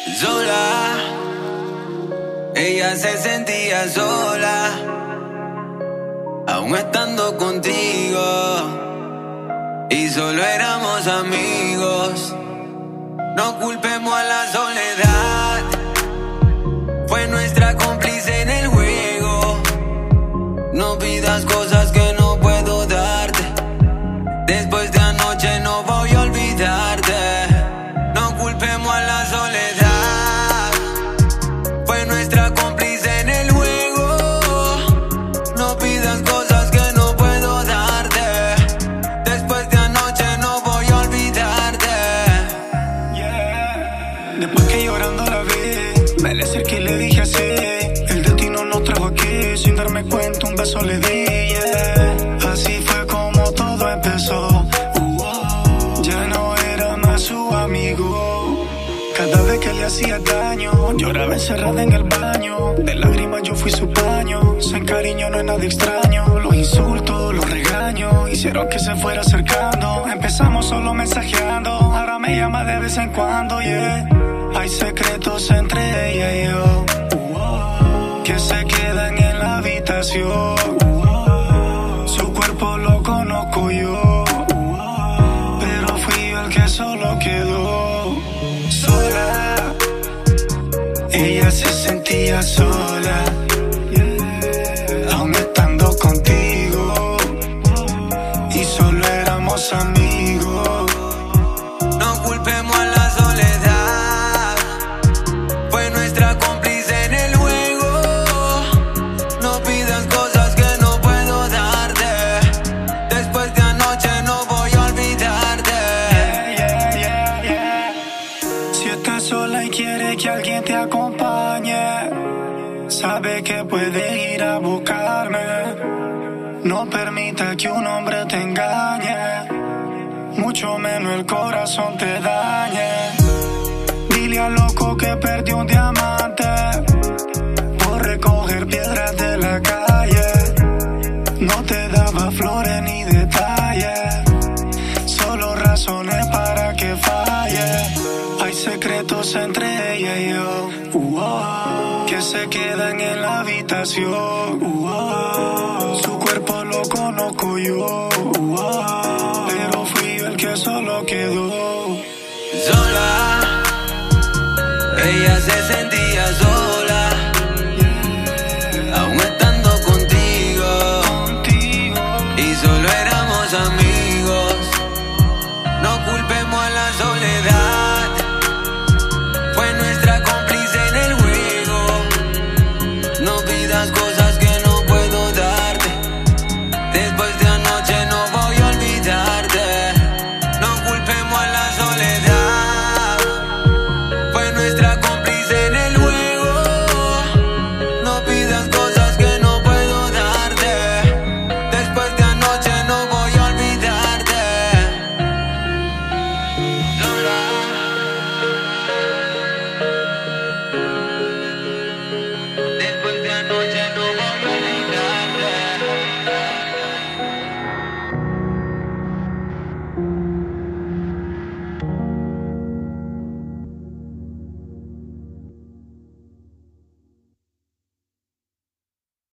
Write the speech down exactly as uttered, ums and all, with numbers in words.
Sola, ella se sentía sola, aún estando contigo, y solo éramos amigos. No culpemos a la soledad, fue nuestra cómplice en el juego. No pidas cosas que no puedo darte, después de anoche no voy a olvidarte. No culpemos a la soledad, fue nuestra cómplice en el juego. No pidas cosas que no puedo darte, después de anoche no voy a olvidarte. Yeah. Después que llorando la vi, me le acerqué y le dije así: el destino nos trajo aquí, sin darme cuenta un beso le di. Yeah. Así fue como todo empezó. Uh-oh. Ya no era más su amigo. Cada vez que le hacía daño, lloraba encerrada en el baño. De lágrimas yo fui su paño. Sin cariño no es nada extraño. Los insultos, los regaños hicieron que se fuera acercando. Empezamos solo mensajeando, ahora me llama de vez en cuando, yeah. Hay secretos entre ella y yo, uh-oh, que se quedan en la habitación. Uh-oh, su cuerpo lo conozco yo, uh-oh, pero fui yo el que solo quedó. Sola, ella se sentía sola, yeah, aún estando contigo, y solo éramos amigos. No culpemos a la soledad, fue nuestra cómplice en el juego. No pidas cosas que no puedo darte, después de anoche no voy a olvidarte. Yeah, yeah, yeah, yeah. Si estás sola y quieres que alguien te acompañe, sabe que puede ir a buscarme. No permita que un hombre te engañe, mucho menos el corazón te dañe. Dile al loco que perdió un diamante por recoger piedras de la calle. No te daba flores ni detalles, solo razones para que falle. Hay secretos entre ella y yo, uh-oh, que se quedan en la habitación. Uh-oh, su cuerpo lo conozco yo, uh-oh, pero fui yo el que solo quedó. Sola, ella se sentía sola,